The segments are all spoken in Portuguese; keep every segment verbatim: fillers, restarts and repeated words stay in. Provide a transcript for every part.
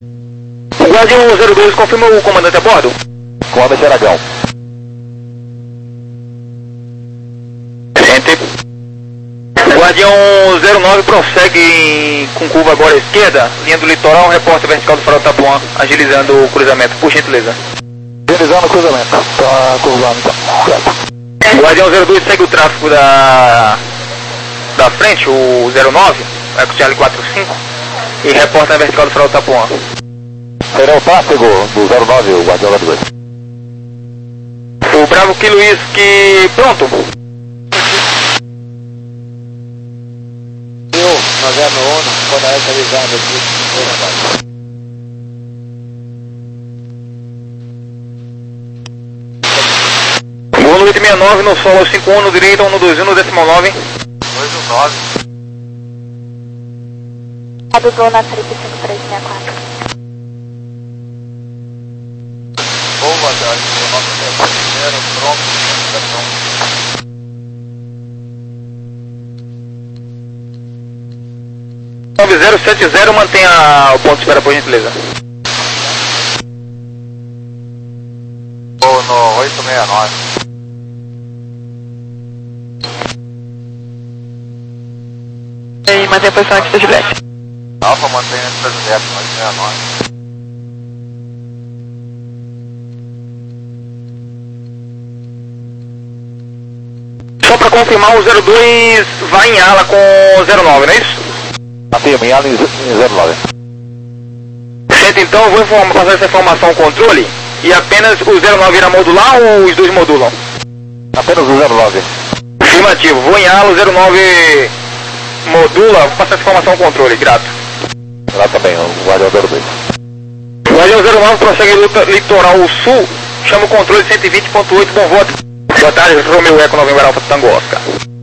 Guardião zero dois, confirma o comandante a bordo. Comandante Aragão. Gente. Guardião zero nove prossegue em, com curva agora à esquerda, linha do litoral, repórter vertical do farol Tapuã, agilizando o cruzamento, por gentileza. Agilizando o cruzamento, tá curvando então. Guardião zero dois segue o tráfego da, da frente, o zero nove, Eco Charlie quatro cinco, e reporta na vertical do farol Tapuã. Será o tráfego do zero nove, o Guardião zero dois. O Bravo Kilo Whisky, pronto. Eu, navegando ONU, quando é atualizado aqui, Gol oito seis nove no solo cinco um no direito, um dois um no decimal nove. dois um nove. Abusou na trip cinco três seis quatro. Boa, Guardião, o nosso primeiro, pronto, comunicação. nove zero sete zero, mantenha o ponto de espera, por gentileza. Vou no oito seis nove. E aí, mantém a posição aqui da Juliette. Alfa mantém essa Juliette, oito seis nove. Só para confirmar, o zero dois vai em ala com o zero nove, não é isso? Afirma, em ala em zero nove. Certo, então eu vou informar, passar essa informação ao controle e apenas o zero nove irá modular ou os dois modulam? Apenas o zero nove. Afirmativo, vou em ala, o zero nove modula, vou passar essa informação ao controle, grato. Lá também, o Guardião zero dois. O Guardião zero nove prossegue luta litoral sul, chama o controle cento e vinte ponto oito, bom voto. Boa tarde, Romeu Eco November Alfa Tango Oscar.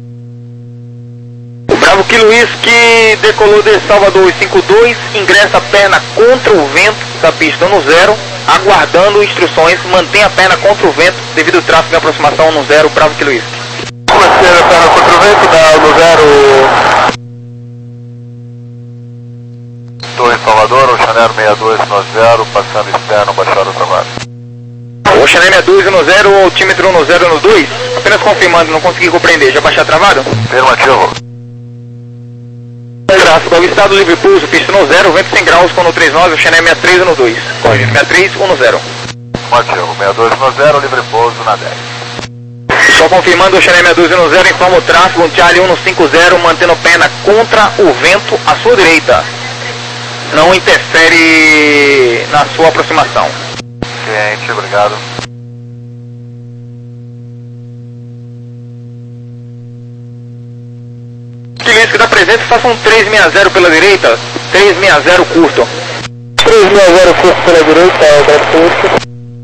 O Bravo Kilo Whisky decolou de Salvador cinco dois, ingressa a perna contra o vento da pista no zero, aguardando instruções, mantém a perna contra o vento devido ao tráfego de aproximação no zero, Bravo Kilo Whisky. Comecei a perna contra o vento, dá no zero. Estou em Salvador, o Chanel seis dois no zero, passando externo, baixar o trabalho. O Chanel sessenta e dois no zero, o altímetro no zero no dois, apenas confirmando, não consegui compreender, já baixar travado? Afirmativo. Tráfego ao estado livre pulso, pista no zero, vento cem graus com no trinta e nove, o Chanel sessenta e três no dois. Corre, sessenta e três, um no zero. Afirmativo, sessenta e dois no zero, livre pouso na dez. Só confirmando, o Chanel sessenta e dois no zero, informa o tráfego, um Charlie um no cinco zero, mantendo perna contra o vento à sua direita. Não interfere na sua aproximação. Ciente, obrigado. Silêncio da presença, faça um três seis zero pela direita, três seis zero curto. três seis zero curto pela direita, é o Bravo curto.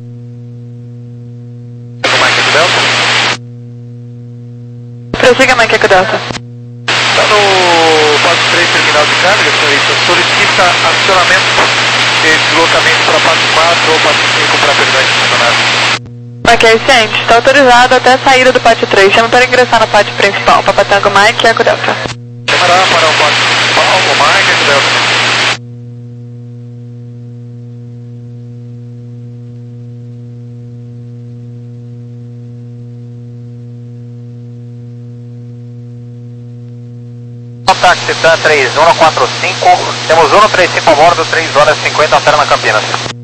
Prossiga, Macaco Delta. Está no Pato três, terminal de carga, senhorita. Solicita acionamento de deslocamento para Pato quatro ou Pato cinco para perdão de funcionário. Ok, ciente. Está autorizado até a saída do pátio três. Chama para ingressar no pátio principal. Papatango Mike e Eco Delta. Chamará para o pátio principal, o Mike e o Delta. Táxi T A três um quatro cinco, temos um três cinco a bordo, três horas e cinquenta, altera na Campinas.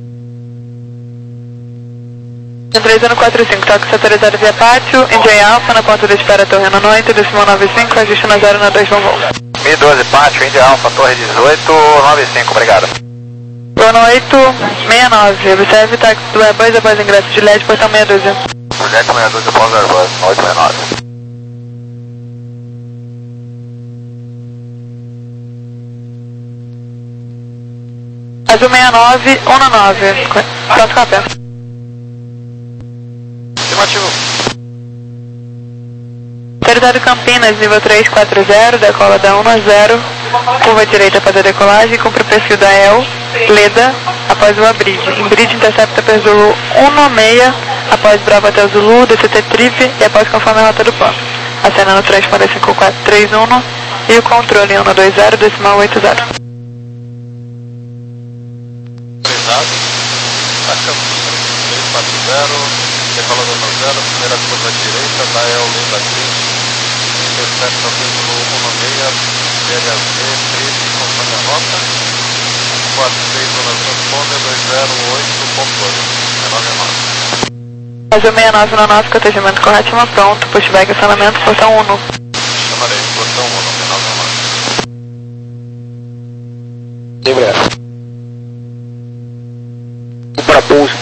três um quatro cinco, táxi autorizado via pátio, Indy Alpha, na ponta de espera Torre na noite, decimal nove cinco, ajuste na zero na dois, bom voo. mil e doze, pátio, Indy Alpha, Torre dezoito, nove cinco, obrigado. Boa noite, sessenta e nove, observe táxi do Airbus após ingresso de L E D, portão meia dúzia. Projeto meia dúzia, após Airbus, oito seis nove. Azul sessenta e nove, um no nove, pronto com a pé. Afirmativo. Território Campinas, nível três quatro zero, decola da um no zero, curva direita para a decolagem, cumpre o perfil da E L, Leda, após o abridge. Em bridge intercepta pelo Zulu um no seis, após Bravo até o Zulu, D C T Trip e após conforme a rota do plano. Acenando transponder cinco quatro três um e o controle um no dois zero, decimal oito zero. marca, três quatro zero, decola do zero, primeira curva direita, Dael Lenda Grid, intercepta pelo um seis, B H Z, treze, conforme a rota, quatro seis, zona transponder, dois zero oito, ponto dois, nove nove. Brasil sessenta e nove na nove, protegimento correto, pronto, pushback, acionamento, portão um. Chamarei, portão um, nove nove. Lembra? Para pouso.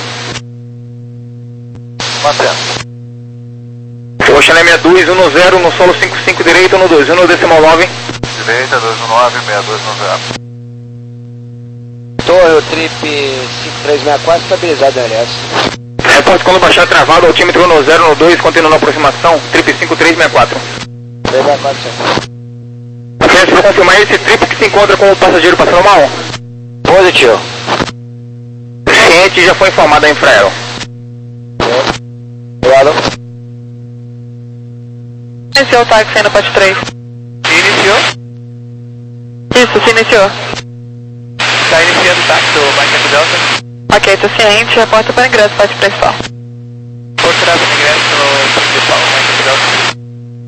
Mantendo. Ocean M dois um zero no solo cinco cinco direito no dois um decimal nove. Direita dois um nove, seis dois um zero. Torre, o trip cinco três seis quatro estabilizado na L S. Reporte quando baixar travado, altímetro no zero no dois, continuando a aproximação, trip cinco três seis quatro. três seis quatro, certo. Apenas para confirmar esse trip que se encontra com o passageiro passando mal. Positivo. O ciente já foi informado a Infraero. Obrigado. Iniciou o táxi aí no Pat três. Iniciou? Isso, se iniciou. Está iniciando o táxi do Mike Delta. Ok, tô ciente, reporta para ingresso, Pat principal. Vou tirar o ingresso no principal, Mike Delta.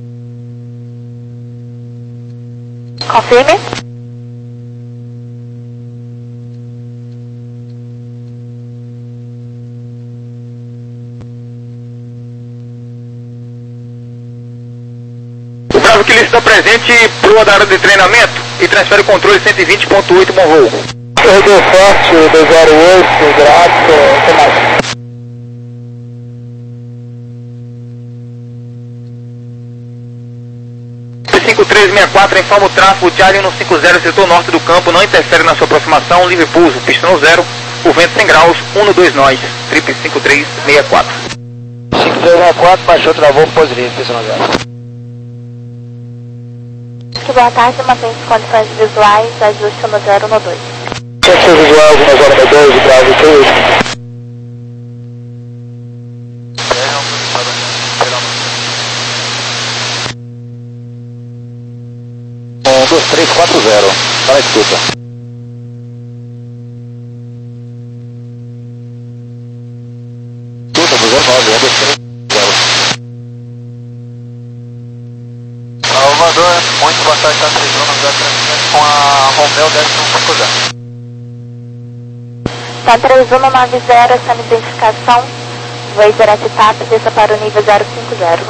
Confirme. O Bravo que está presente proa da área de treinamento e transfere o controle cento e vinte ponto oito, bom voo. Radio Forte, dois zero oito, grato, até mais. cinco três seis quatro informa o tráfego de Charlie no cinco zero, setor norte do campo, não interfere na sua aproximação, livre pouso, pista no zero, o vento cem graus, um dois nós, trip cinco três seis quatro. cinco três seis quatro, baixou, travou, pose livre, pista no zero. Boa tarde, mantém as condições visuais, ajuste no zero no dois. Condições visuais, na zona no dois, Bravo três. É, autorizado a operar um dois três quatro zero, para a escuta. Escuta, duzentos e nove, um dois três zero. Salvador, muito boa tarde, tá zona zero transmite com a Romeo dez um cinco zero. Tá três um nove zero, essa identificação, voo direto T A P, desça para o nível zero cinco zero.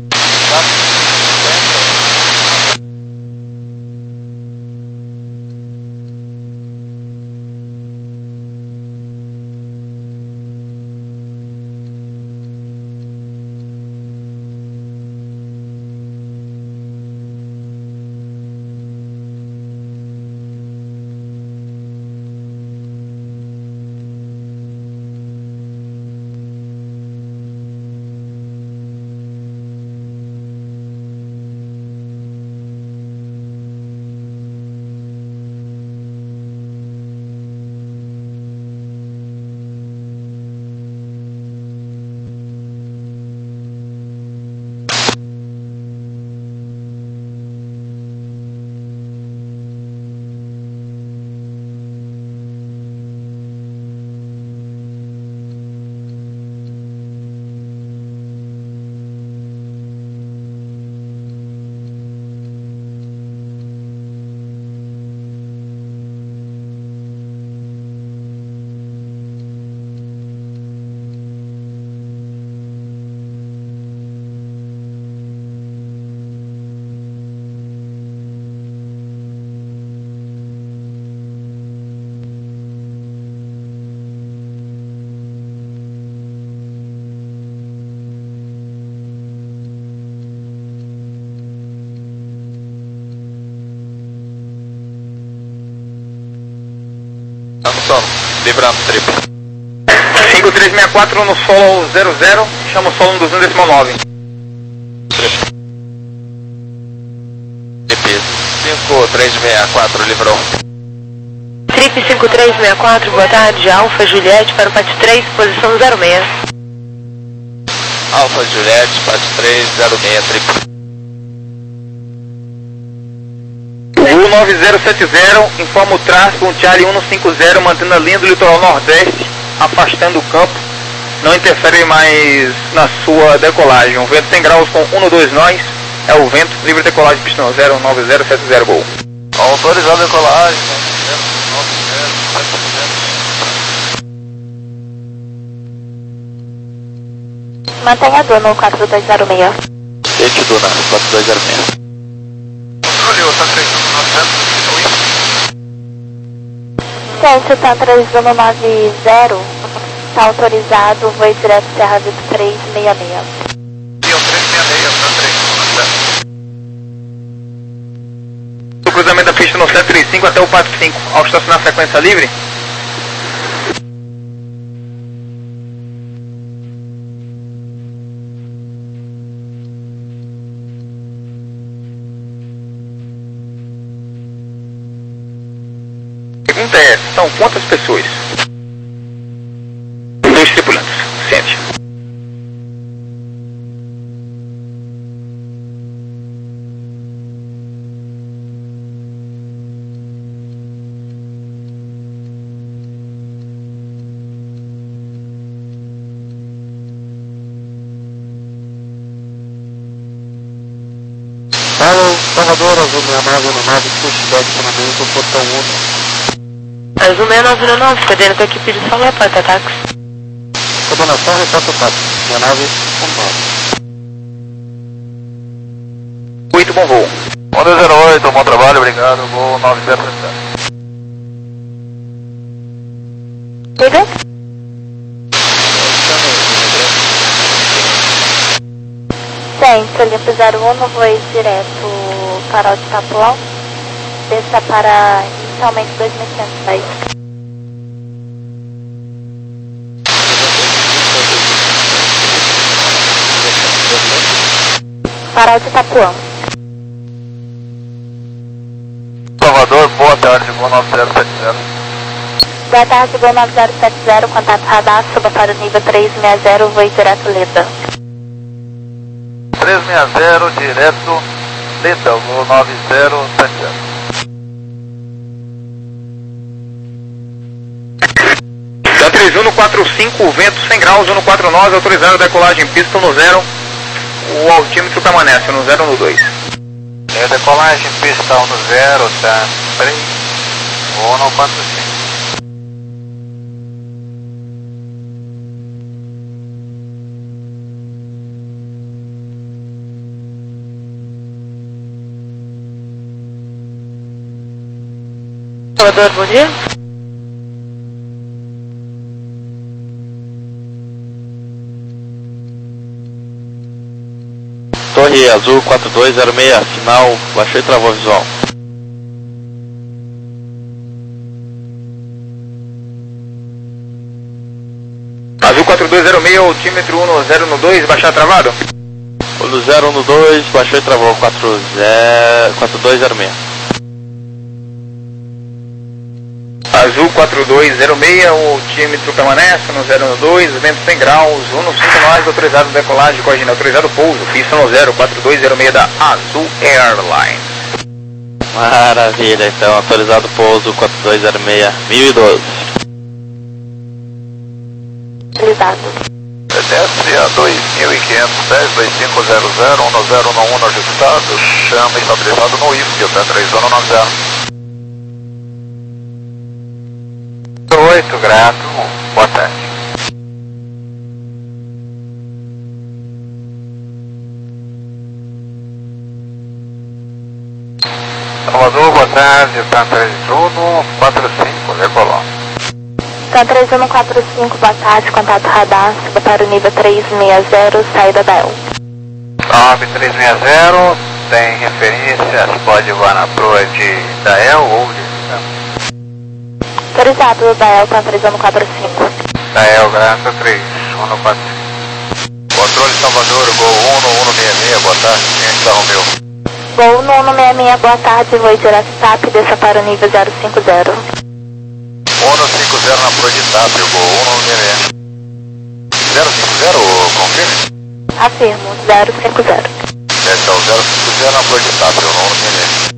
Tá no solo, livrando o trip. cinco três seis quatro no solo zero zero, chama o solo no dois um decimal nove. Trip cinco três seis quatro, livrou. Trip cinco três seis quatro, boa tarde, Alfa Juliette para o Pat três, posição zero seis. Alfa Juliette, Pat três zero seis, trip. O nove zero sete zero informa o tráfego, um Charlie um cinco zero, mantendo a linha do litoral nordeste, afastando o campo, não interfere mais na sua decolagem. O vento cem graus com um no dois nós, é o vento, livre decolagem, pistão zero nove zero sete zero, gol. Autorizado a decolagem, zero nove zero sete zero. Mantenha Duna quatro dois zero seis. Sete Duna, quatro dois zero seis. Controle, o Tantra Gente, o Tantra Duna nove zero está autorizado, voo direto Serra Vitor três seis seis. E o três seis seis, Tantra O cruzamento da pista no sete três cinco até o quatro cinco, ao estacionar a sequência livre. Pergunta é, são quantas pessoas? Dois tripulantes, sente. Fala, Salvador, Azul sessenta e nove no nove, push back treinamento, portão um. Azul seis nove no nove, cadendo com a equipe de São Leopoldo, ataques. Coordenação, reporta o táxi, sessenta e nove um nove. Oito, bom voo. um dois zero oito, bom trabalho, obrigado, voo nove zero sete zero. Liga? Gente, Olimpo zero um, voo direto para o de Tapuão. Desça para inicialmente dois mil cento e dez. Para o de Tapuão. Salvador, boa tarde, voo nove zero sete zero. Boa tarde, voo nove zero sete zero, contato radar, suba para o nível três seis zero, voo direto Leda. três seis zero, direto Leda, voo nove zero sete zero. Da três um no quatro cinco, vento cem graus, um no quatro nove, autorizado a decolagem, pista no zero, o altímetro permanece no zero no dois. É, decolagem, pista um no zero, tá três, um no quatro cinco. Salvador, bom dia. Torre Azul quatro dois zero seis, sinal, baixou e travou visual. Azul quatro dois zero seis, altímetro um no zero no dois, baixar travado? Olho zero no dois, baixou e travou quatro dois zero seis. Azul quatro dois zero seis, o altímetro permanece no zero no dois, vento cem graus, um no cinco nós, autorizado decolagem, coordenado, autorizado pouso, pista no zero, quatro dois zero seis da Azul Airlines. Maravilha, então, autorizado pouso quatro dois zero seis, mil e doze. Autorizado. Desce a dois mil e quinhentos, dez, dois cinco zero zero, um no zero no um no ajustado, chama estabilizado no I F C, até três um no nove zero. oito, grato, boa tarde. Salvador, boa tarde, tá três um, quatro cinco, decolou. Tá três um quatro cinco, boa tarde, contato radar, suba para o nível três seis zero, saída da E L. nove três seis zero, tem referência, pode voar na proa de da E L ou de... Autorizado da E L, tá três um quatro cinco. Da E L, graça três um no quatro cinco. Controle Salvador, gol um no um no seis seis, boa tarde, quem está Romeu? Voo no um no seis seis, boa tarde, voo direto T A P, desça para o nível zero cinco zero. um no cinco zero na proa de T A P, gol um no seis seis. zero cinco zero, confirme? Afirmo, zero cinco zero. Esse é o zero cinco zero na proa de T A P, um no seis seis.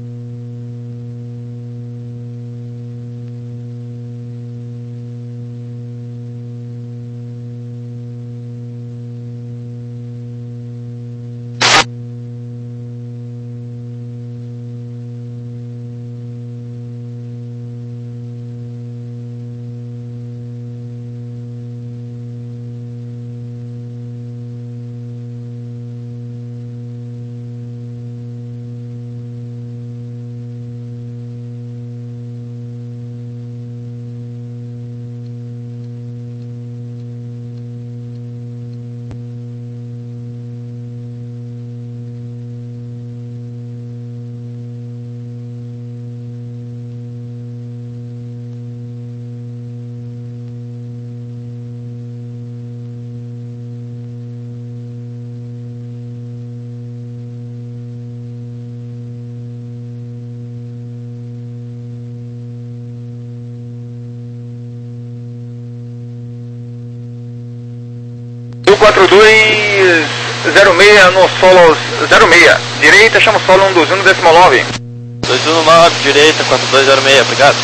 quatro dois zero seis no solo zero seis. Direita, chama solo um dois um décimo nove. dois um nove, direita, quatro dois zero seis, obrigado.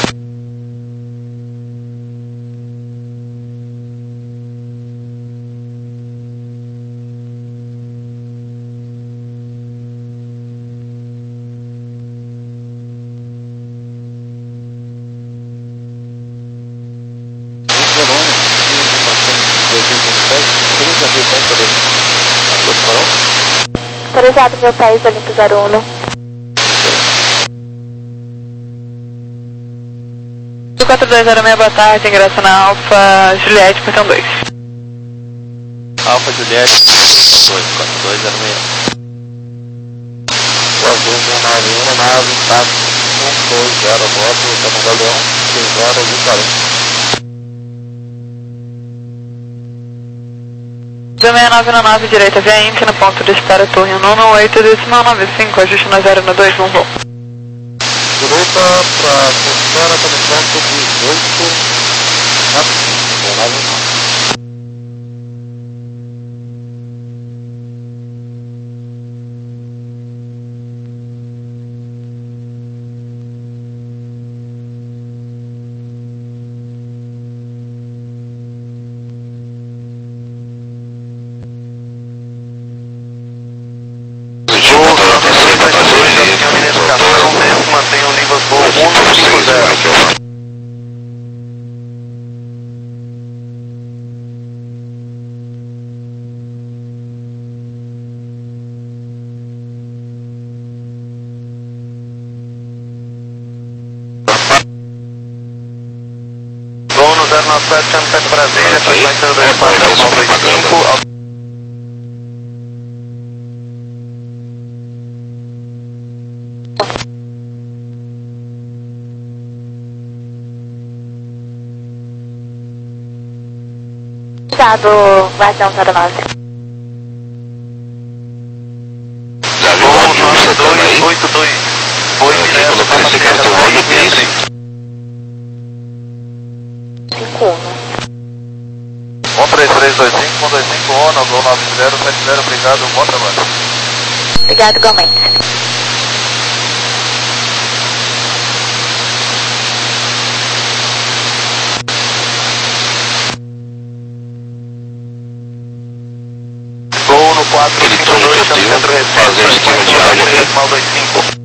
Autorizado meu país, Olimpo zero um. quatro dois zero seis, boa tarde, ingresso na Alfa Juliette, portão dois. Alfa Juliette, dois quatro dois zero seis. Azul um nove um, nave, taxi um dois zero, moto, Tamanho Galeão, seis horas e quarenta. seis nove nove, direita via I N P, no ponto de espera torre um um oito, decimal nove cinco, ajuste na zero no dois, vamos. Direita para Costera, telefone dezoito, nove nove. Mantenha o nível voo um cinco zero. Voo no zero nove sete, chama sete Brasília, frequência dois quatro zero nove dois cinco. Cuidado, Guardião zero nove. dois oito dois, foi direto para a Terra do Rodo Pedro. cinco um. um três três dois cinco, um dois cinco, ONU, Gol nove zero sete zero, obrigado, bom trabalho. Obrigado, igualmente. Gol no quatro cinco dois, centro Recife, esquema de água, decimal dois cinco.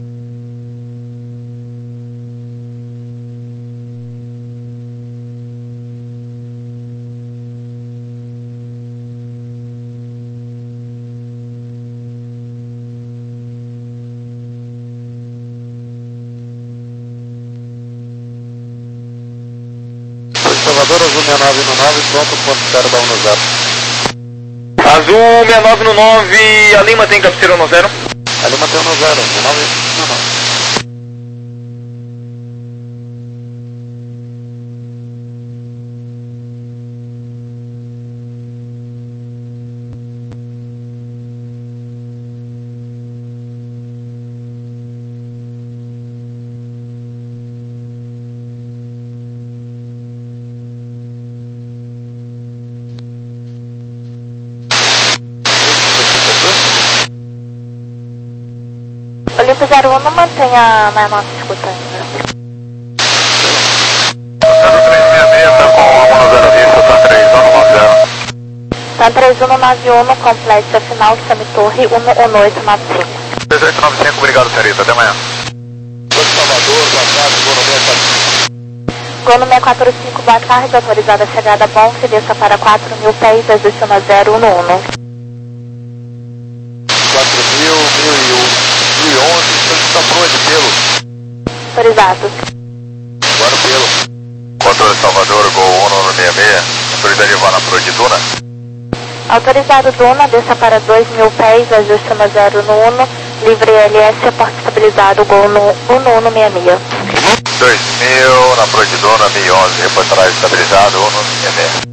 Salvador, Azul seis nove nove, pronto, ponto zero da um zero. Azul seis nove nove, a Lima tem cabeceira no zero. A Lima tem um zero, seis nove nove. Olimpo zero um, não mantenha na nossa escuta ainda. zero três seis seis, tá com um no zero vista, tá três um nove zero. Tá três um nove um, complete a final, semi-torre um um oito nove cinco. dezoito nove cinco, obrigado, senhorita, até amanhã. Salvador, boa tarde, Gol no seis quatro cinco, boa tarde, autorizada a chegada bom, se desça para quatro mil pés, ajuste na zero um um. quatro mil, mil e um, mil e onze, está pronto, pelo. Autorizado. Agora pelo. Controle Salvador, Gol um no seis seis, autoridade levar na Pro de Duna. Autorizado Duna, desça para dois mil pés, ajuste na zero um um, livre L S, porta estabilizado, Gol no um um seis seis. dois mil na Pro de Duna, mil e onze, reportagem estabilizado, um no seis seis.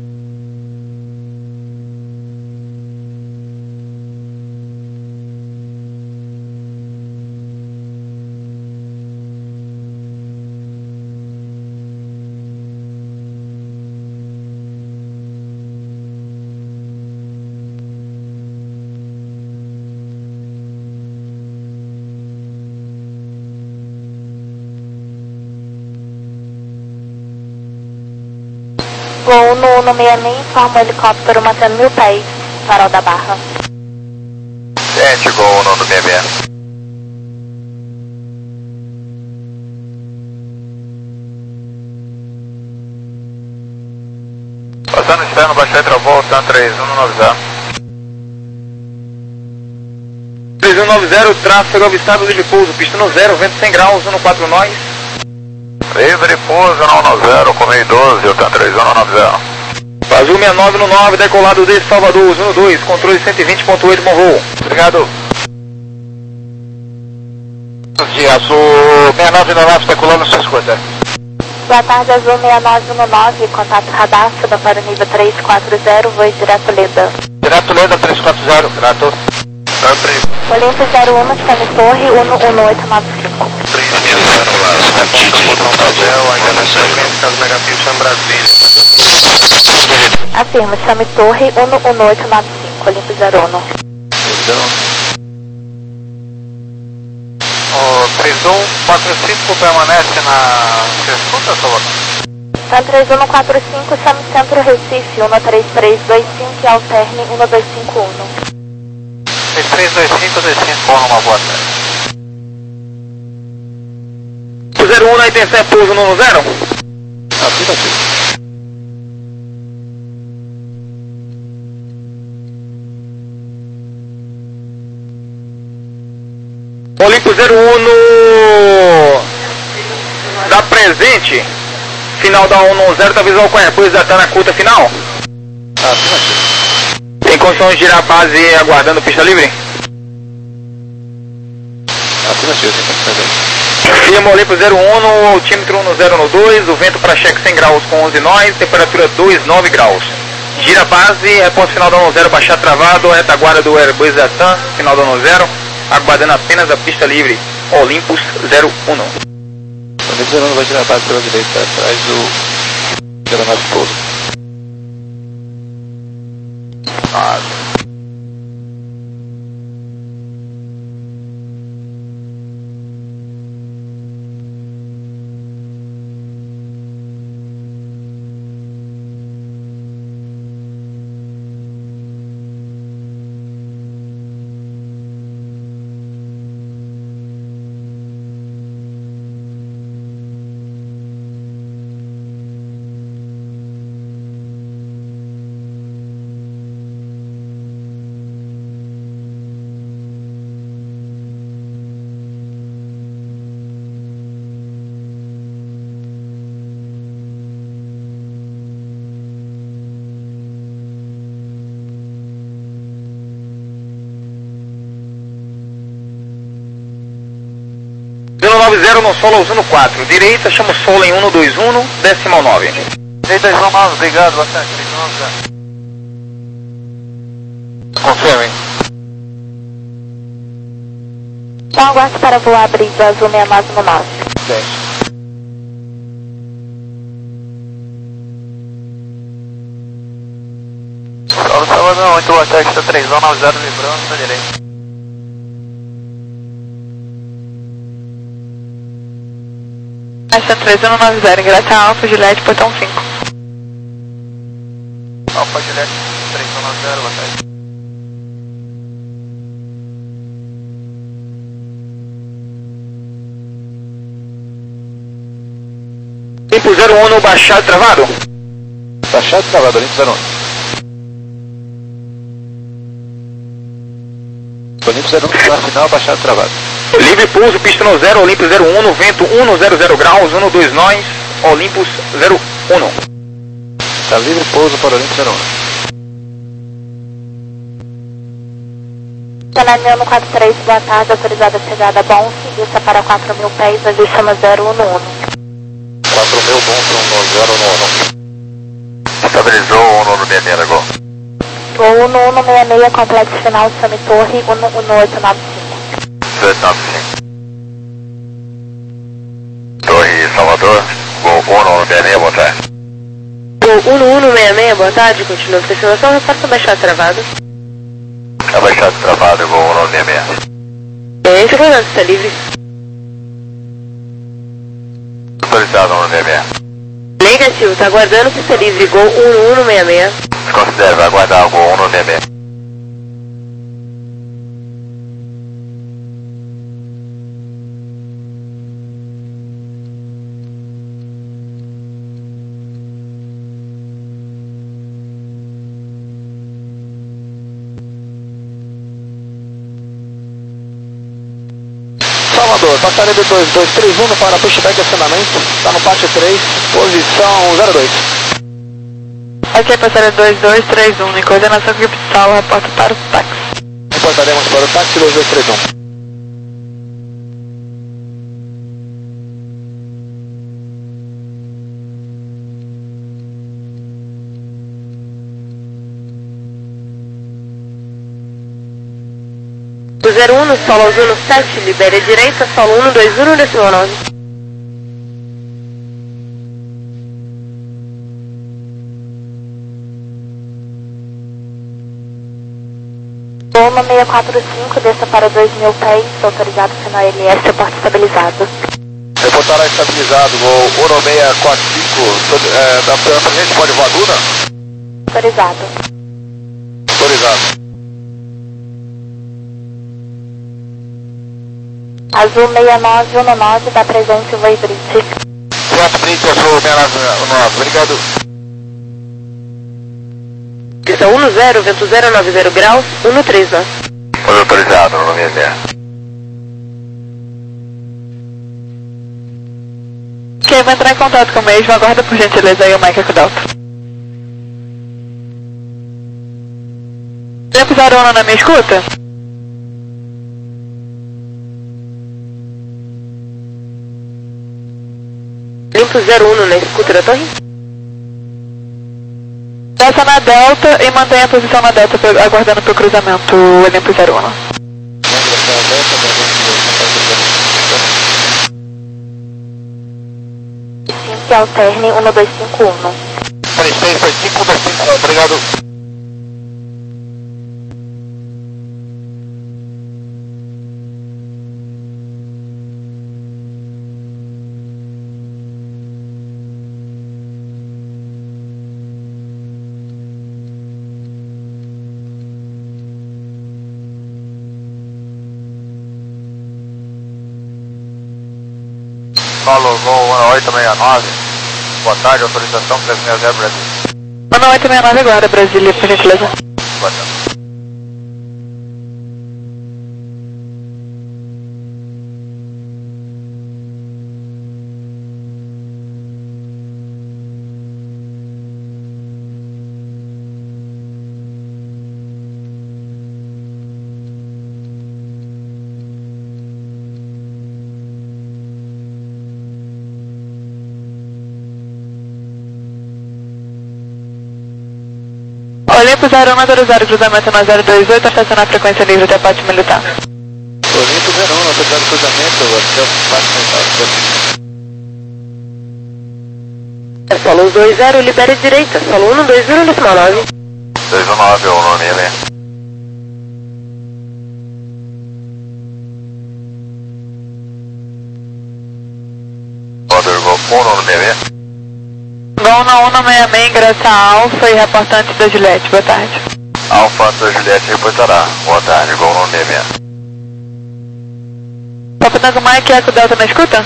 Voo no Uno seis seis, informa o helicóptero mantendo mil pés, farol da Barra. Gente, Gol Uno no seis seis. Passando externo, baixar volta, três um nove zero. três um nove zero, tráfego avistado, livre pouso, pista no zero, vento cem graus, um quatro nós. Livre pouso, não nove zero, comei doze, eu tenho três um nove zero. Azul sessenta e nove no nove, decolado de Salvador, um dois, controle cento e vinte ponto oito, bom voo. Obrigado. De Azul sessenta e nove no nove, decolando, sua escuta. Boa tarde, Azul sessenta e nove no nove, contato radar, suba para o nível três quatro zero, voo direto Leda. Direto Leda, três quatro zero, grato. Olimpo zero um, Semi Torre, um um oito nove cinco. Afirma, Semi Torre, um um oito nove cinco, Olimpo zero um. O três um quatro cinco permanece na... Você escuta, Salvador? Tá três um quatro cinco, Semi Centro Recife, um três três dois cinco e alterne um dois cinco um. três três dois cinco dois cinco um, uma boa tarde. zero um na intenção é pouso no zero? Afirmativo. Olimpo zero um no... da presente, final da um no zero, da visual com a depois da tá na curta final? Afirmativo. Tem condição de girar a base aguardando pista livre? Afirmativo, tem que fazer. Firma Olimpo zero um no altímetro um zero no dois, o vento para cheque cem graus com onze nós, temperatura dois nove graus. Gira a base, reponto final da um zero, baixar travado, retaguarda do Airbus da TAM, final da um zero, aguardando apenas a pista livre, Olympus zero um. O zero um vai girar a base pela direita, atrás do zero nove pouso. Ah. zero nove zero no solo usando quatro, direita chama o solo em um dois um, decimal nove. três dois um nove, obrigado, boa tarde, três um nove. Confirme. Então aguarde para voar a brisa Azul sessenta e nove no nove. dez. Salve, Salvador, muito boa tarde, está três um nove zero, vibrando, está direito. Essa três um nove zero, ingressa Alfa, Juliette, portão cinco. Alfa Juliette, três um nove zero, boa tarde. Olimpo zero um no baixado travado? Baixado travado, Olimpo zero um. Olimpo zero um, na final, baixado travado. Livre pouso, pista no zero, Olympus zero um no vento um zero zero graus, um dois nós, Olympus zero um. Está livre pouso para Olympus zero um. Canal um quatro três, boa tarde, autorizada a chegada a Bonf, vista para quatro mil pés, a chama zero um no um. quatro mil bom para um zero no um. Estabilizou o um no seis seis agora. Voo no um seis seis, complexo final, Semi Torre, um um oito nove cinco. Torre Salvador, Gol um no seis seis, boa tarde. Gol um um seis seis, boa tarde, continua a circulação, reforça baixado travado. Abaixado travado, Gol um no seis seis. É, esse comandante está livre. Autorizado no seis seis. Negativo, tá aguardando pista livre, Gol um um seis seis. Desconsidere, vai aguardar o Gol um um seis seis. Salvador, passaria de dois dois três um para pushback e acionamento, está no pátio três, posição zero dois. Ok, passaria dois dois três um, em coordenação com o Pitsal, reporta para o táxi. Reportaremos para o táxi dois dois três um. Do zero um no solo Zuno sete, libere a direita, solo um dois um decimal nove. Loma seis quatro cinco, desça para dois mil pés, autorizado final L S, reporte estabilizado. Reportará estabilizado, Gol um seis quatro cinco, é, da pra gente pode voar Duna? Autorizado. Autorizado. Azul seis nove um nove, dá presente o Voi Bridge. Quatro Bridge, Azul seis nove, obrigado. Pista um zero, vento zero nove zero graus, um três nove. Foi autorizado, no nome é. Ok, vou entrar em contato com o mesmo, aguarda por gentileza aí o Mike Eco Delta. Já pisaram na minha escuta? Limpo zero um na escuta da torre. Desça na Delta e mantenha a posição na Delta, aguardando pelo cruzamento Olimpo zero um. cinco alterne um dois cinco um. três seis foi cinco dois cinco um, obrigado. Solo Gol um oito seis nove, boa tarde, autorização três seis zero Brasil. um oito seis nove agora, Brasília, por gentileza. Boa tarde. Olimpo zero um autorizado, cruzamento na zero dois oito, estacionar a frequência livre até a parte militar. Olimpo zero um, autorizado cruzamento, até o pátio militar. Solo dois zero, libere a direita, solo um dois um decimal nove. dois um nove, o nome é. Roder Gol um um seis seis. Gol na um seis seis, ingressa Alfa e reportante da Juliette, boa tarde. Alfa da Juliette reportará, boa tarde, Gol um seis seis. Capitão com Mike Eco Delta na escuta?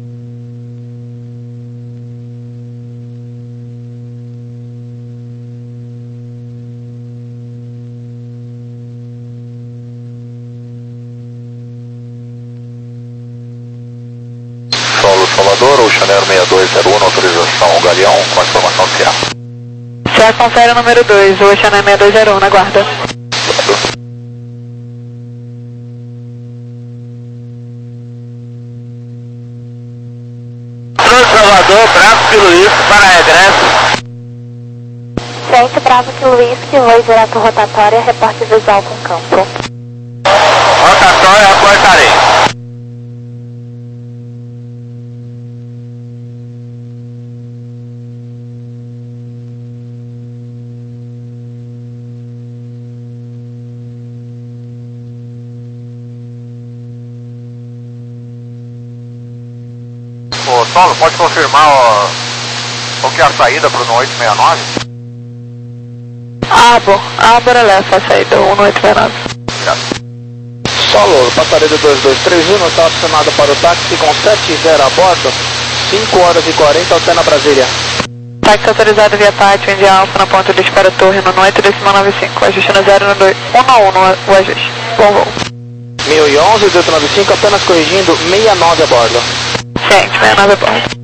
Solo Salvador, o Chanel seis dois zero um, autorização Galeão, com a informação C A. C A confere o número dois, o Chanel seis dois zero um, na guarda. Salvador, Bravo que Luiz, para regresso. Centro Bravo que Luiz, que Voi direto rotatória, reporte visual com campo. Rotatória, reportarei. Ô, Solo, pode confirmar, ó, Qual que é a saída para o um oito seis nove? Arbor, Arbor Elefa, saída um oito seis nove. Obrigado. Solo, passaredo dois dois três um, está acionado para o táxi com sete zero a bordo, cinco horas e quarenta, Altena Brasília. Táxi autorizado via pátio, India Alfa na ponta de disparo torre no oito decimal nove cinco, ajuste no zero no dois, um a um no o ajuste. Bom voo. mil e onze, dezoito noventa e cinco, apenas corrigindo, sessenta e nove a bordo. Ciente, sessenta e nove a bordo.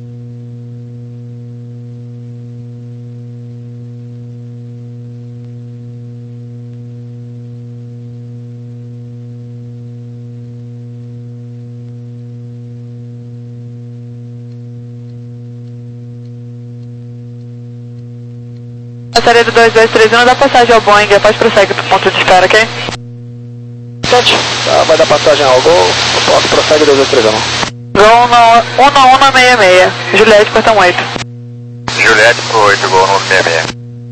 Passaredo dois dois três um, dá passagem ao Boeing, após prossegue para o ponto de espera, ok? Sete, tá, vai dar passagem ao Gol, posso prossegue dois dois três um. Gol no um um no seis seis, Juliette, portão oito. Juliette pro oito, Gol no seis seis.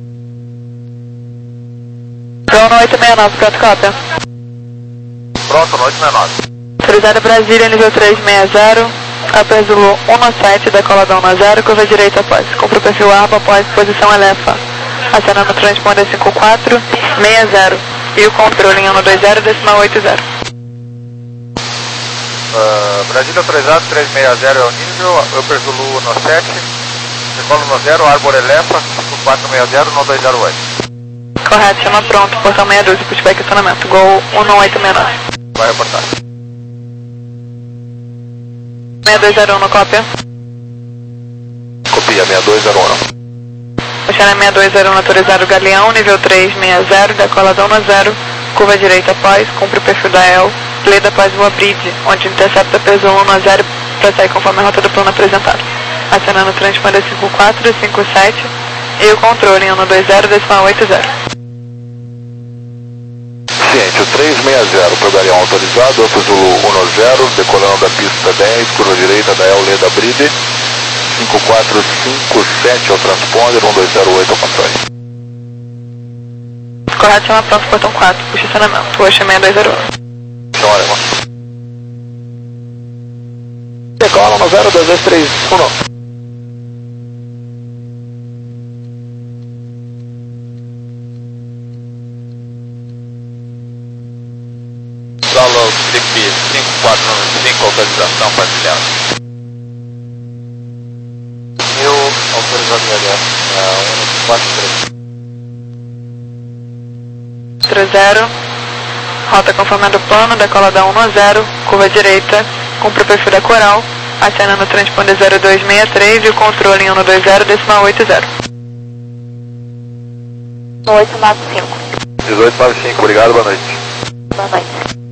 Gol no oito seis nove, pronto, cópia. Pronto, no oito seis nove. Autorizado Brasília, nível três seis zero, Upper Zulu um sete, decolada um zero, curva direita após. Compre o perfil Arba após posição Elefa. Acionando o transponder cinco quatro seis zero e o controle em um dois zero decimal oito zero. Uh, Brasília autorizado, três seis zero é o nível, eu Zulu no sete, decolo no zero, Arbor Elefa, cinco quatro seis zero, no dois zero oito. Correto, chama pronto, portão meia dúzia, pushback acionamento, Gol um oito seis nove. Vai reportar. seis dois zero um no cópia. Copia, seis dois zero um. Oceana seis dois zero um autorizado Galeão, nível três seis zero, decolada um zero, curva direita após, cumpre o perfil da E L, leda após o Abride, onde intercepta peso um zero, prossegue conforme a rota do plano apresentado. Acionando o transponder cinco quatro cinco sete e o controle em um dois zero decimal oito zero. Ciente, o três seis zero para o Galeão autorizado, Alfa Zulu um zero, decolando da pista dez, curva direita da E L, leda Abride. cinco quatro cinco sete ao transponder, um dois zero oito ao controle. Correto, chama pronto, portão quatro, puxa acionamento, Oxa seis dois zero um. Chama alemão. Decola no zero dois dois três um. Solo C P cinco quatro cinco, autorização partilhada. Eu autorizado um quatro três. zero, rota conformando o plano, decolada um zero, curva direita, cumpre o perfil da Coral, acionando o transponder zero dois seis três e o controle em um dois zero decimal oito zero. oito nove cinco. dezoito nove cinco, obrigado, boa noite. Boa noite.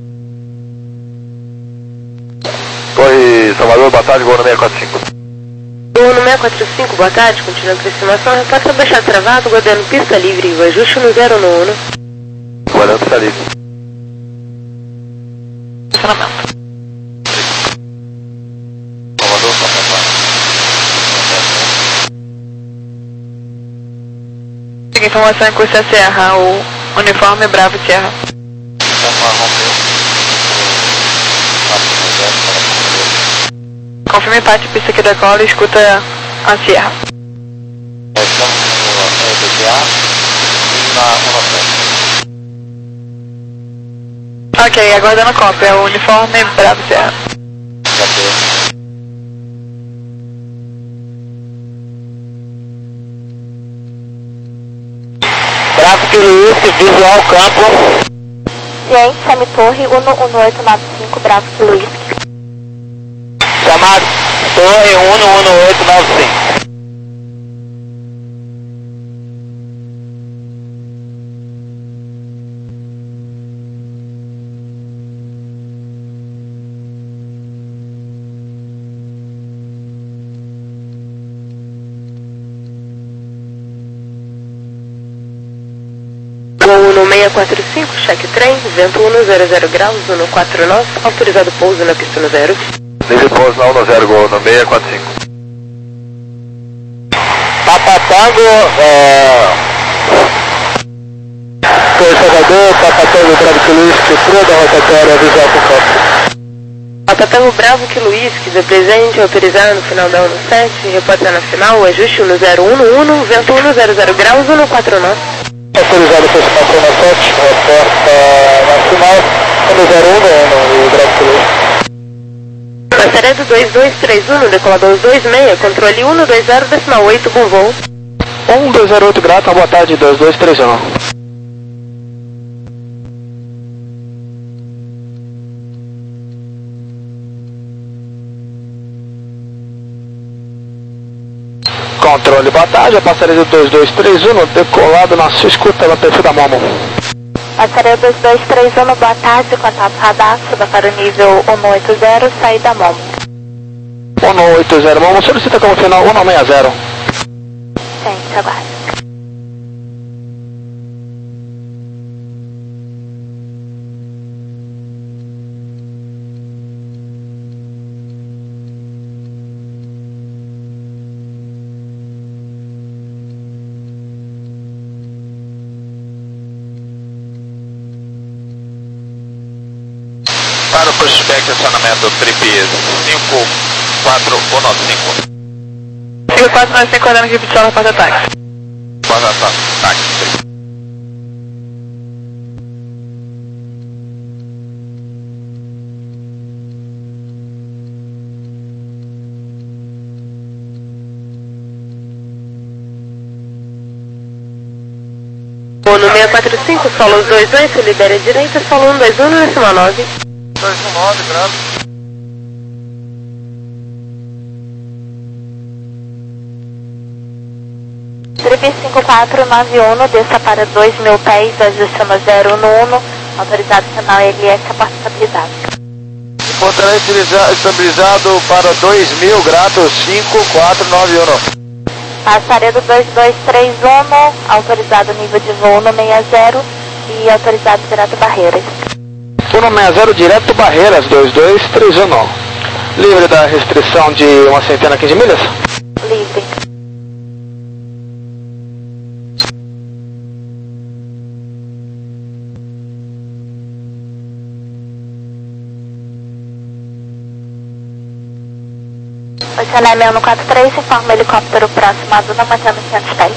Torre Salvador, boa tarde, Gol no seis quatro cinco. Gol no seis quatro cinco, boa tarde, continuando a aproximação, repórter baixar travado, guardando pista livre, o ajuste no zero no um. Guardando pista livre. Acionamento. Salvador, Salvador. Siga informação em curso a Serra, o uniforme Bravo Sierra. Confirme parte pista que decola e escuta a Sierra. Ok, aguardando a cópia, o uniforme Bravo Sierra. Bravo que Luiz, visual campo. Ciente, chame torre um um oito nove cinco, Bravo que Luiz. Chamado Torre um um oito nove cinco. Gol no seis quatro cinco, cheque trem, vento um zero zero graus, um quatro nove, autorizado pouso na pista no zero. Livre pouso na um zero, Gol no seis quatro cinco. Papa Tango, é... Torre Salvador, Papa Tango, Bravo que Luiz, estrutura da rotatória, visual com campo. Atatango Bravo que Luiz, que dê presente, autorizar no final da um sete, reporta na final, ajuste no zero um um, vento um zero zero graus, um quatro nove. Autorizado antecipação na sete, reporta na final, um zero um um, e Bravo que Luiz. Passaredo dois dois três um, decolador dois seis, controle um dois zero, decimal oito, bom voo. um dois zero oito Grata, boa tarde, dois dois três um. Controle, boa tarde, passaredo dois dois três um, decolado na sua escuta no perfil da Momo. Passaredo dois dois três um, boa tarde, contato radar, suba para o nível um oito zero, saída Momo. um oito zero Momo, solicita como final um seis zero. Gente, aguarde. Para o prospect, acionamento trip cinco quatro um nove cinco. cinco quatro nove cinco, acordando aqui para o porta-táxi. Porta-táxi. Bom, no seis quatro cinco, solo dois dois, se libera à direita, solo um dois um, decimal nove. dois um nove, Bravo. Trip cinco quatro nove um, desça para dois mil pés, ajuste no zero um um, autorizado final L S, a porta estabilizada. Portará estabilizado para dois mil, Grato cinco quatro nove um. Passaredo dois dois três um, autorizado nível de voo no seis zero e autorizado direto Barreiras. um seis zero direto Barreiras, dois dois três um. Livre da restrição de uma centena aqui de milhas? Livre. Oceané seis um quatro três, informa o helicóptero próximo à Duna, mantendo quinhentos pés.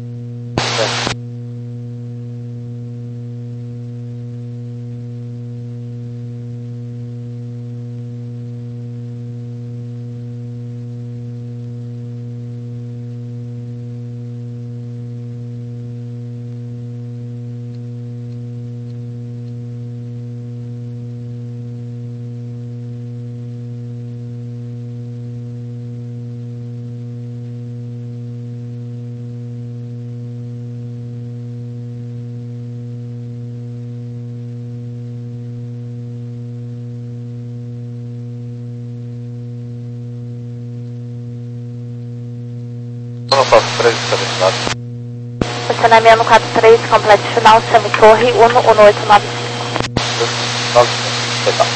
três estabilizado. Oceané seis um quatro três, completo final, semi-torre um um oito nove cinco. Total.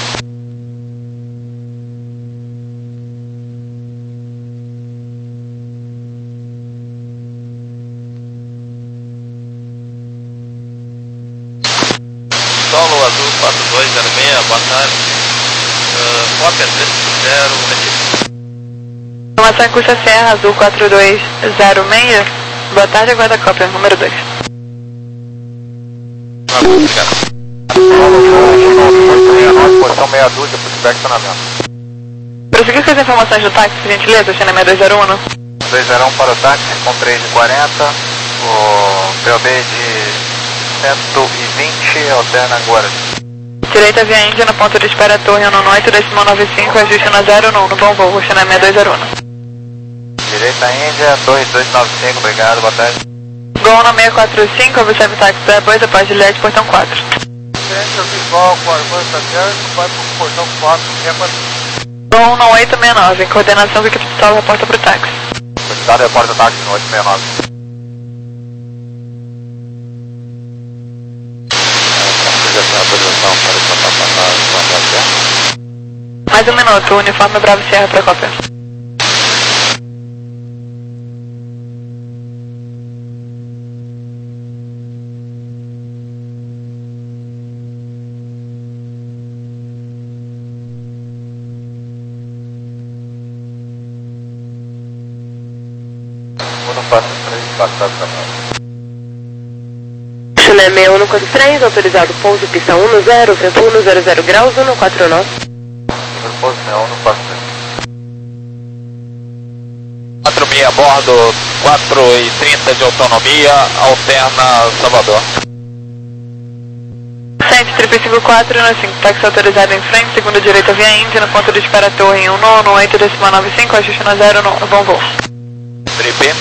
Solo azul quatro dois zero seis, boa tarde. Uh, cópia três zero, retido. Informação em Cuxa Serra, azul quatro dois zero seis. Boa tarde, aguarda a cópia, número dois. Obrigado. Posição meia dúzia, prospect estacionamento. Prosseguir com as informações do táxi, por gentileza, China seis dois zero um. dois zero um para o táxi, com três de quarenta. O P O B de cento e vinte, alterna agora. Direita via Índia, no ponto de espera Torre um oito, decimal nove cinco, ajuste na zero um, no bom voo, China seis dois zero um. Direita Índia, dois dois nove cinco, obrigado, boa tarde. Gol no seis quatro cinco, observe o táxi da Airbus, após Juliette, portão quatro. Centro visual com a Airbus Aviation, vai para o portão quatro, Gol no oito seis nove, coordenação com a equipe de solo, reporta para o táxi. Solicitado reporta táxi no oito seis nove. Mais um minuto, uniforme Bravo Sierra para a cópia. quatro três, passado também. Chulé seis um quatro três, autorizado pouso, pista um zero, vento um zero zero graus, um quatro nove. Número pouso seis um quatro três. quatro seis a bordo, quatro e trinta de autonomia, alterna Salvador. Centro triplo cinco quatro no cinco, táxi autorizado em frente, segunda direita via Índia, no ponto de espera torre em um nono, oito decimal nove cinco, ajuste no zero, no, bom voo. Trip.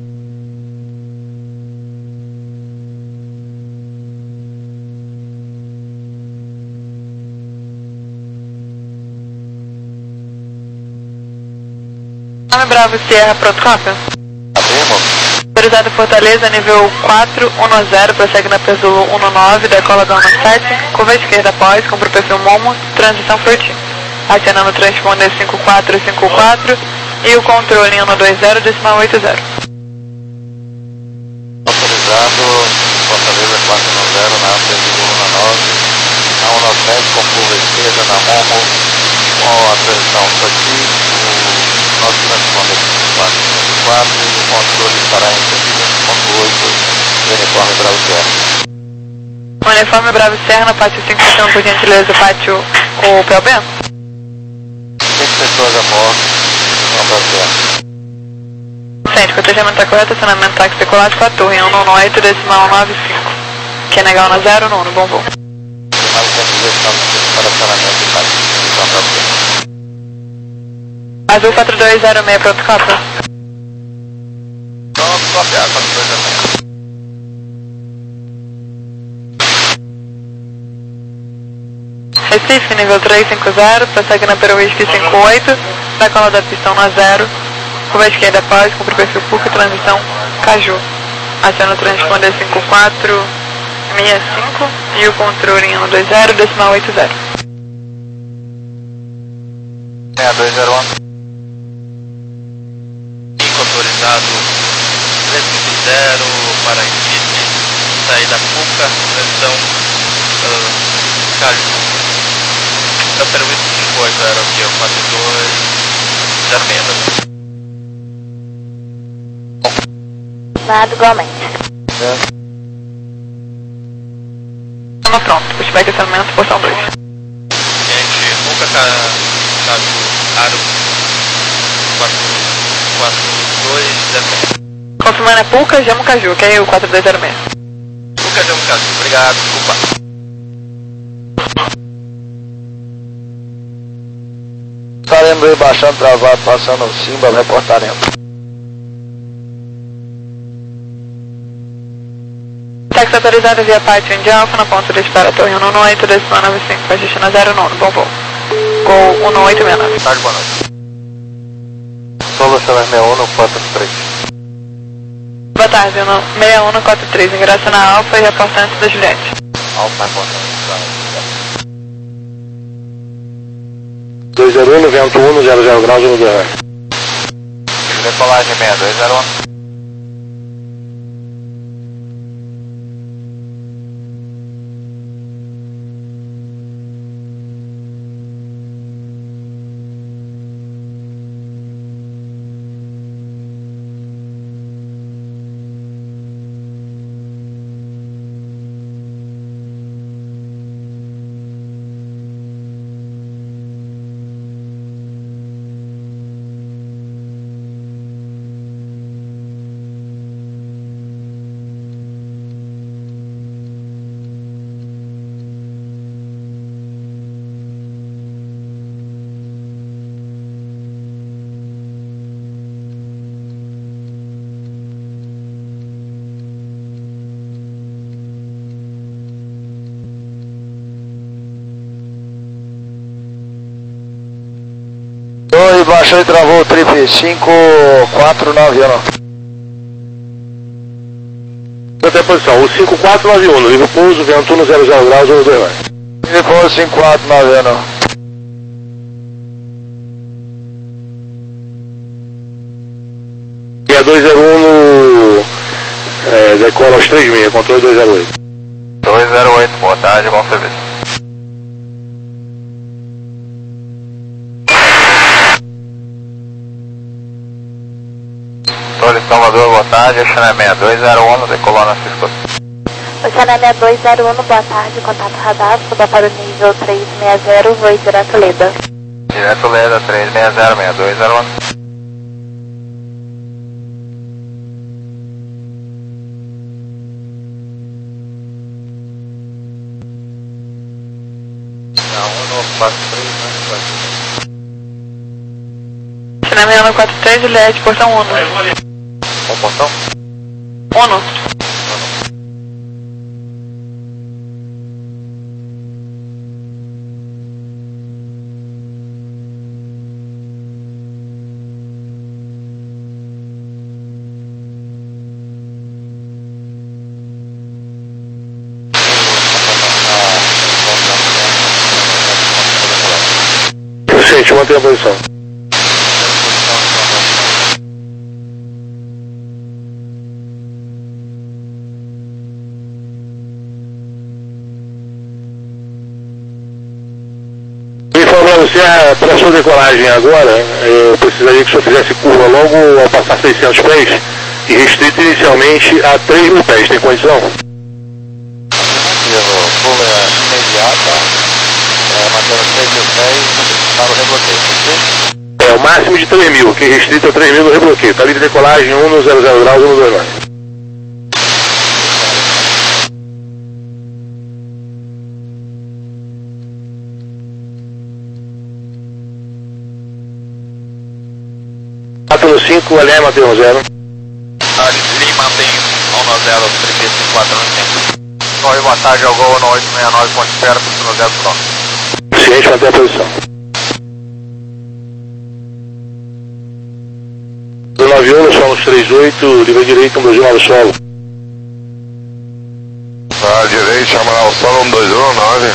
Nome Bravo Sierra, pronto, cópia. Abrimos. Autorizado Fortaleza, nível quatro um zero, prossegue na Pesulo nove, decola da sete, curva esquerda após, compra o perfil Momo, transição Fruitinho. Acionando o transponder cinco quatro cinco quatro e o controle em um dois zero, decimal oito zero. Autorizado, Fortaleza quatro um zero, na Pesulo nove, a um sete com curva esquerda na Momo, com a transição Fruitinho. Nosso transponder cinco quatro cinco quatro e o controle estará em cento e vinte ponto oito do uniforme Bravo Serra. Uniforme Bravo Serra, no pátio cinco, por por gentileza, pátio o P L B? Cinco pessoas a bordo, no Bravo Serra. Centro, cotejamento está correto, acionamento táxi decolagem com a torre em um oito, decimal nove cinco. Quer negar um zero, nono, bom voo. Mais cento e dezesseis para acionamento de táxi, então Bravo Serra. Azul quatro dois zero seis, pronto, cópia. Pronto, copiar, quatro dois zero seis. Recife, nível três cinco zero, prossegue na Peruísque cinco oito, decola da pista um zero, curva esquerda após, cumpre o perfil P U C, transição Caju. Aciona o transponder cinco quatro seis cinco e o controle em um dois zero, decimal oito zero. seis dois zero um. Autorizado três cinco zero para Recife, saída Puca, transição uh, Caju. Da Peruísque cinco oito, aerovia quatro dois zero seis. Nada igualmente. Estamos pronto, pushback acionamento, portão dois. Gente, Puca Caju, Aro quatro dois zero seis. Confirmando é Puca, Jamo Caju, que é o quatro dois zero seis. Puca Jamo Caju, obrigado, desculpa. Estaremos aí baixando travado, passando o símbolo, reportaremos. Táxi autorizado via Pátio Indy Alfa, na ponta de espera torre um oito, decimal nove cinco, ajuste no zero nono, bom voo. Gol um oito seis nove. Tarde, boa noite. Solução seis um quatro três. Boa tarde, seis um quatro três, ingresso na Alfa e reporta antes da Juliette. Alfa, importante. dois zero um, vento um, zero zero graus, um zero. Decolagem seis dois zero um. Oi, baixou e travou o trip cinco quatro nove um. Até posição, o cinco quatro nove um, nível pouso, vento um zero zero graus, um dois. Nível pouso cinco quatro nove um. E a dois zero um no... É, decola aos três seis, controle dois zero oito. dois zero oito, boa tarde, bom serviço. Olha, Salvador, boa tarde, Oceana sessenta e dois zero um, decolou na Cisco. Oceana sessenta e dois zero um, boa tarde, contato radar, suba para o nível trezentos e sessenta, voo direto Leda. Direto Leda, trezentos e sessenta, sessenta e dois zero um. China um quatro três, Juliette, portão um. Qual portão? um. Gente, mantém a posição. Informando você, para a sua decolagem agora, eu precisaria que o senhor fizesse curva logo ao passar seiscentos pés e restrito inicialmente a três mil pés. Tem condição? Curva imediata, é, mantendo três mil pés para o rebloqueio, ok? É, o máximo de três mil, que restrito a três mil no rebloqueio. Tá livre de decolagem um no zero zero graus, um no dois nove. quatro no cinco, L R mantém um zero. Lima mantém um no zero, três quatro no cinco. Oi, boa tarde, ao gol no oito seis nove, ponte espera, no zero nove. Ciente, mantém a posição. Do nove um, somos três oito, livre direito, um dois um, solo. Tá, direito, chama lá o solo, um dois um, nove.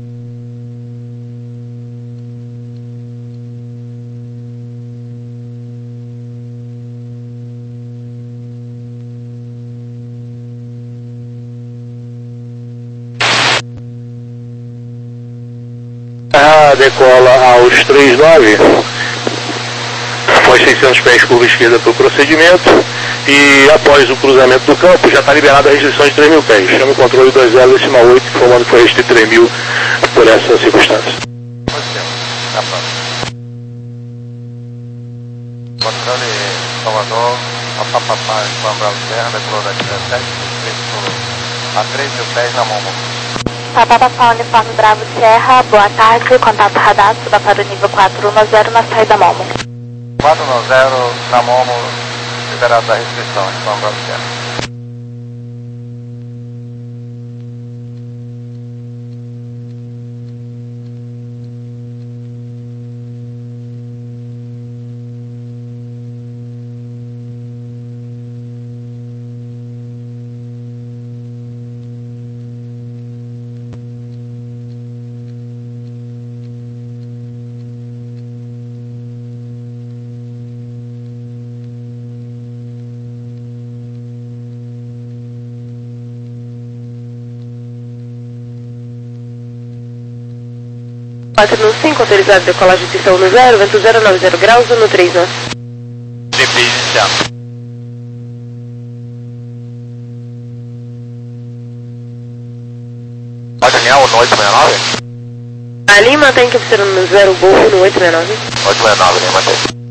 Ah, decola aos três nove, após seiscentos pés curva esquerda para o procedimento e após o cruzamento do campo já está liberada a restrição de três mil pés. Chama o controle dois zero decimal oito, informando que foi restrito três mil por essa circunstância. Controle Salvador, Alçapapá, Juan Bravo Serra, decolou da dezessete, a três mil pés na mão. Papapá, uniforme Bravo Serra, boa tarde, contato radar, suba para o nível quatro um zero na saída Momo. quatro no zero na Momo, liberado da restrição, uniforme Bravo Serra. quatro no cinco, autorizado decolagem de pista um no zero, vento zero nove zero graus, um no três nove. D P iniciado. Pode alinhar o no oito seis nove? A Lima tem que observar no zero, Golfo no oito seis nove. oito seis nove, Lima tem.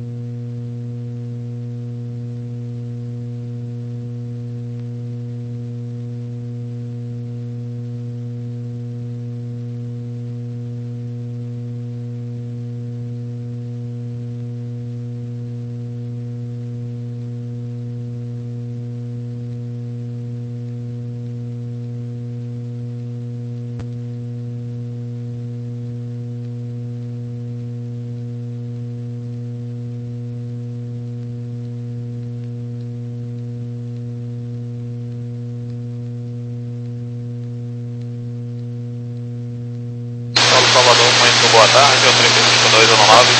Salvador, muito boa tarde, é o três cinco dois um nove,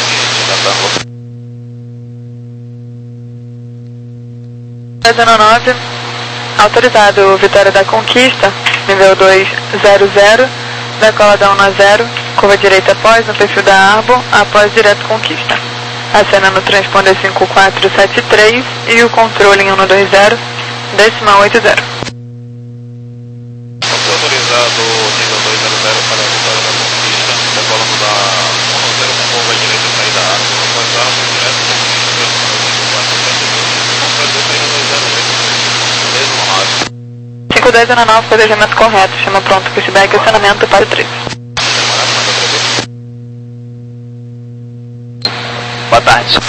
dois um nove, autorizado Vitória da Conquista, nível dois zero zero, decola da um zero, curva direita após, no perfil da Arbo, após direto Conquista. acenando o transponder cinco quatro sete três e o controle em um dois zero, decimal oito zero. Autorizado nível dois zero zero para a vitória da conquista, decolando da um zero com curva à direita, saída A, após A, foi direto com pista, controle de saída dois zero oito, mesmo nove. cinco dois zero nove, planejamento correto, chama pronto, pushback, acionamento para o três. Boa tarde.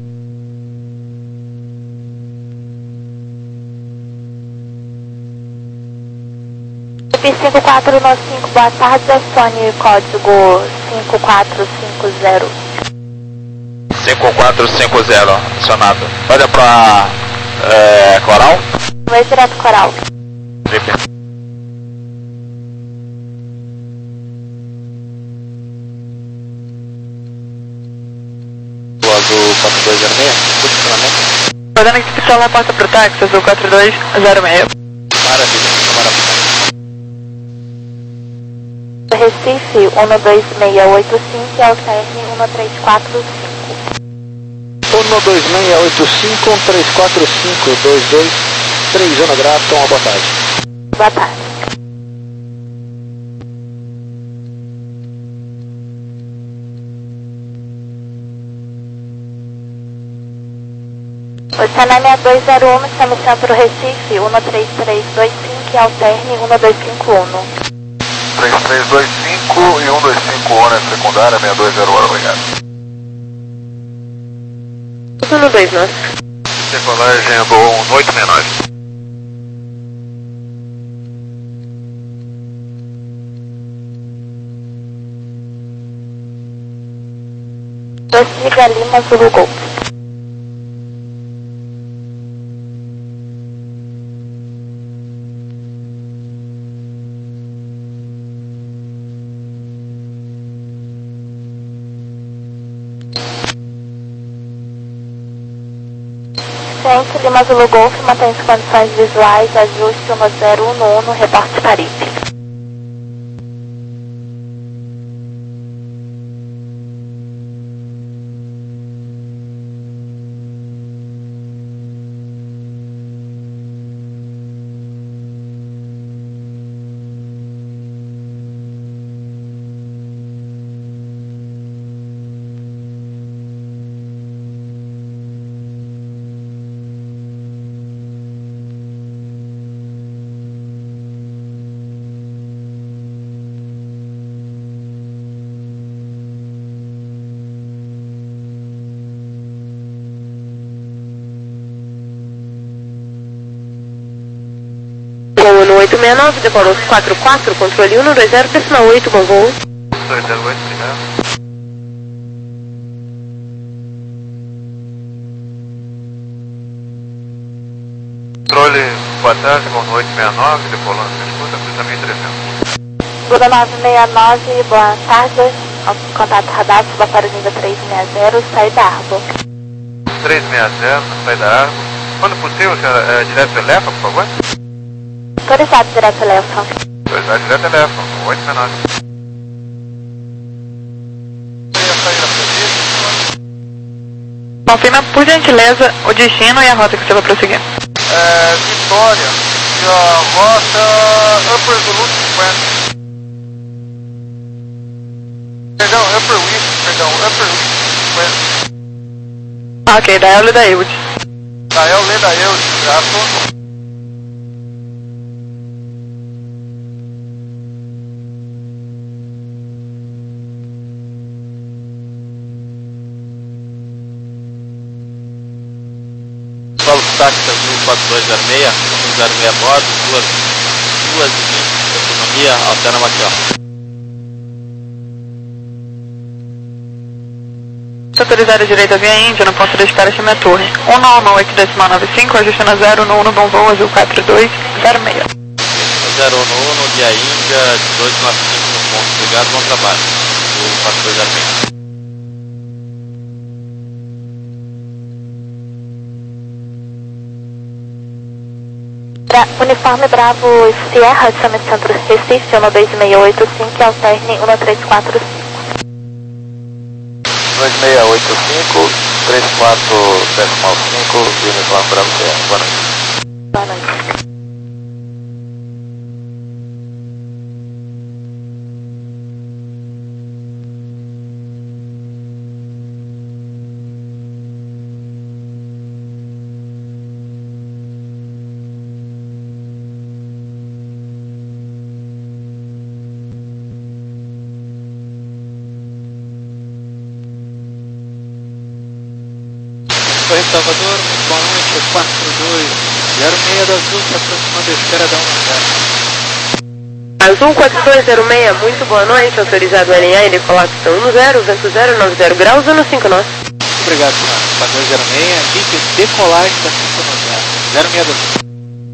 cinco quatro nove cinco, boa tarde, acione código cinco quatro cinco zero. cinco quatro cinco zero, acionado. Olha pra é, Coral. Vai direto Coral. Viper. Do azul quatro dois zero seis, posicionamento. Rodando aqui pessoal na porta pro táxi, azul quatro dois zero seis. Maravilha, maravilha. Recife um dois seis oito cinco e alterne um três quatro cinco. um dois seis oito cinco, um três quatro cinco, dois dois três, Zona Grata, uma boa tarde. Boa tarde. Oceanária dois zero um, chama Centro Recife um três três dois cinco e alterne um dois cinco um. três três dois cinco e um dois cinco um na secundária, seis dois zero um, obrigado. um dois nove. Decolagem do um oito seis nove. Prossiga Lima Zulu Golf. Centro Lima Zulu Golf, mantém as condições visuais, ajuste um zero um um no reporte Paripe. Voo oito seis nove, decolou quatro quatro, controle um dois zero, decimal oito, bom voo. dois zero oito, obrigado. Controle, boa tarde, voo oito seis nove, decolando, escuta, cruzamento trezentos. Buda nove seis nove, boa tarde. Contato radar, suba para o nível três seis zero, saída Arbo. três seis zero, saída Arbo. Quando possível, senhora, é, direto Elefa, por favor? Autorizado direto Elefa. Autorizado direto Elefa, oito seis nove. Confirma, por gentileza, o destino e a rota que você vai prosseguir. É, Vitória, e a rota Upper Zulu cinquenta. Perdão, Upper West, perdão, Upper West cinquenta. Ok, da Eula e da Eud. Da El, lê da El, grato. Paulo Táxi Azul quatro dois zero seis, um zero seis a bordo, duas, duas e vinte, autonomia, alterna aqui, ó. Autorizado à direita via Índia, no ponto de espera chama a torre. um nove oito decimal nove cinco, ajustando a zero no um no bom voo, azul quatro dois zero seis. zero um um, via Índia, dois nove cinco no ponto, obrigado, bom trabalho. Azul quatro dois zero seis. Bra Uniforme Bravo Sierra, chama Centro Recife, um dois seis oito cinco e alterne um três quatro cinco. dois seis oito cinco, três quatro decimal cinco, Uniforme Bravo C R. Boa noite. Boa noite. Correio Salvador, muito boa noite, quatro dois zero seis da Azul, se aproximando da espera da um zero. Azul quatro dois zero seis, muito boa noite, autorizado a alinhar e decolar pista um zero, vento zero, nove zero graus, um cinco nove. Muito obrigado, senhor. quatro dois zero seis, indique decolagem da cinco nove zero seis da Azul.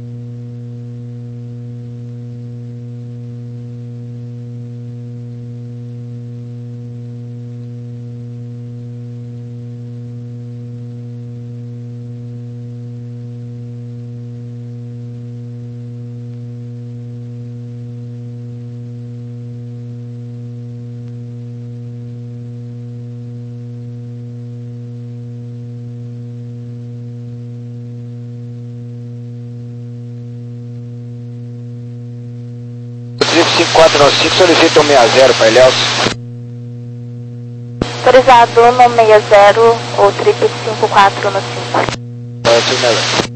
cinco quatro nove cinco, solicita um seis zero para Ilhéus. Autorizado no seis zero ou trip cinco quatro no cinco. Pode ser melhor.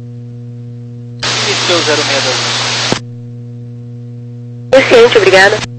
Iniciou zero seis da Azul. Consciente, obrigada.